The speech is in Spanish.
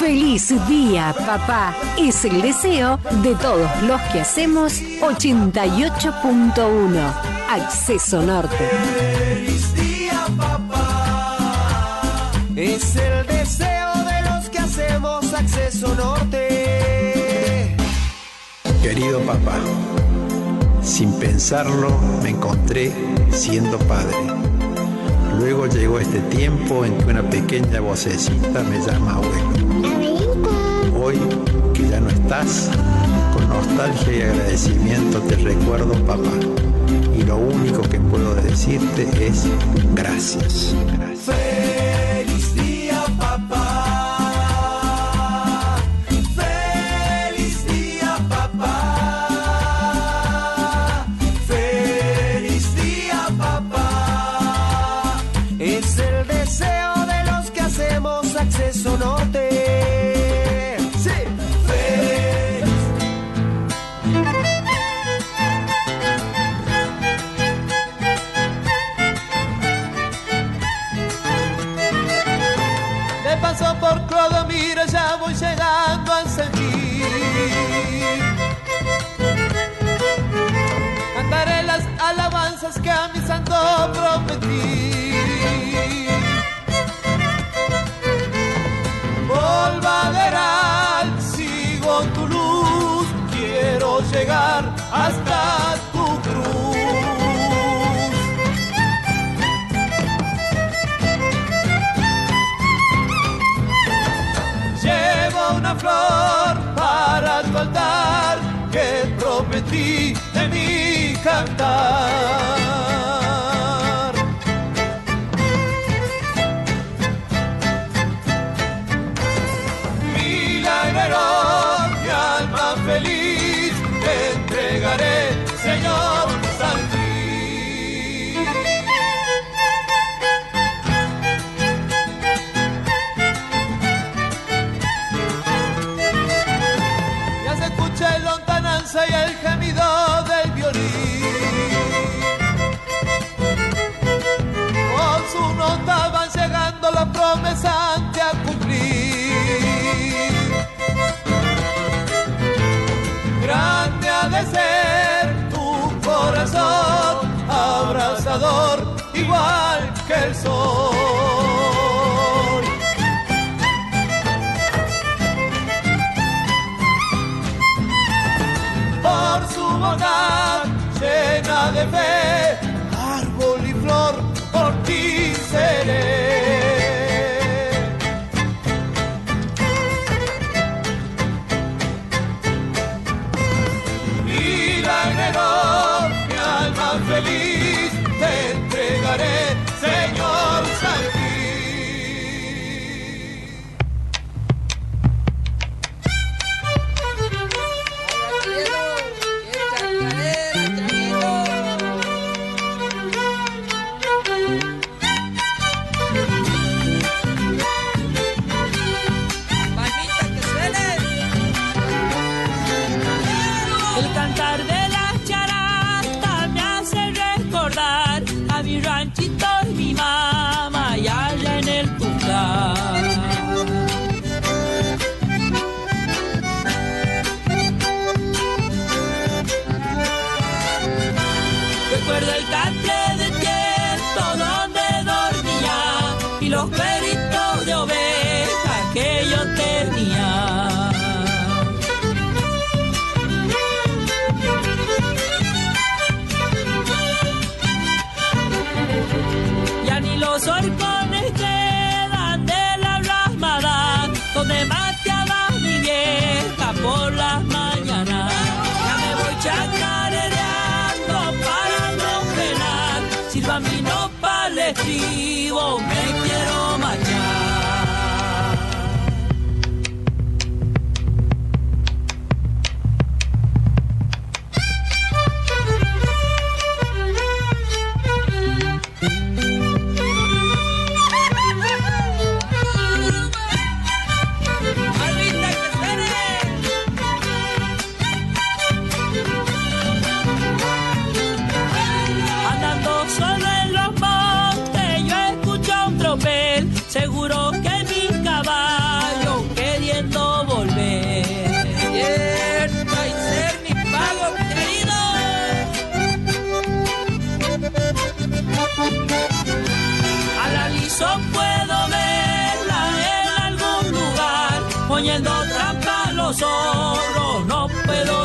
Feliz día, papá. Es el deseo de todos los que hacemos 88.1. Acceso Norte. Feliz día, papá. Es el deseo de los que hacemos Acceso Norte. Querido papá, sin pensarlo me encontré siendo padre. Luego llegó este tiempo en que una pequeña vocecita me llama abuelo. Hoy que ya no estás, con nostalgia y agradecimiento te recuerdo, papá. Y lo único que puedo decirte es gracias. Gracias. Feliz día, papá. Feliz día, papá. Feliz día, papá. Es el deseo de los que hacemos Acceso Norte. Sí, feliz. Me paso por Clodomiro, ya voy llegando a Sentir. Cantaré las alabanzas que a mi santo prometí. Volvaderal, sigo tu luz, quiero llegar hasta tu cruz. Llevo una flor para tu altar que prometí de mi cantar. Milagrero, mi alma feliz, te entregaré, Señor San Luis. Ya se escucha el lontananza y el gemido del violín. Con su nota van llegando las promesas que a cumplir. Grande ha de ser tu corazón, abrazador igual que el sol. Por su bondad llena de fe, árbol y flor por ti seré. Milagrero, mi alma feliz, te entregaré, Señor San Luis. El cantar de las charatas me hace recordar a mi ranchito y mi mamá allá en el Tucán. Recuerdo el catre de tiento donde dormía y los perritos de oveja que yo tenía. Ya ni los horcones quedan de la rasmada donde mateaba mi vieja por las mañanas. Ya me voy chacareando para no penar. Sirva mi nopal escribo, me quiero marchar. zorros, no puedo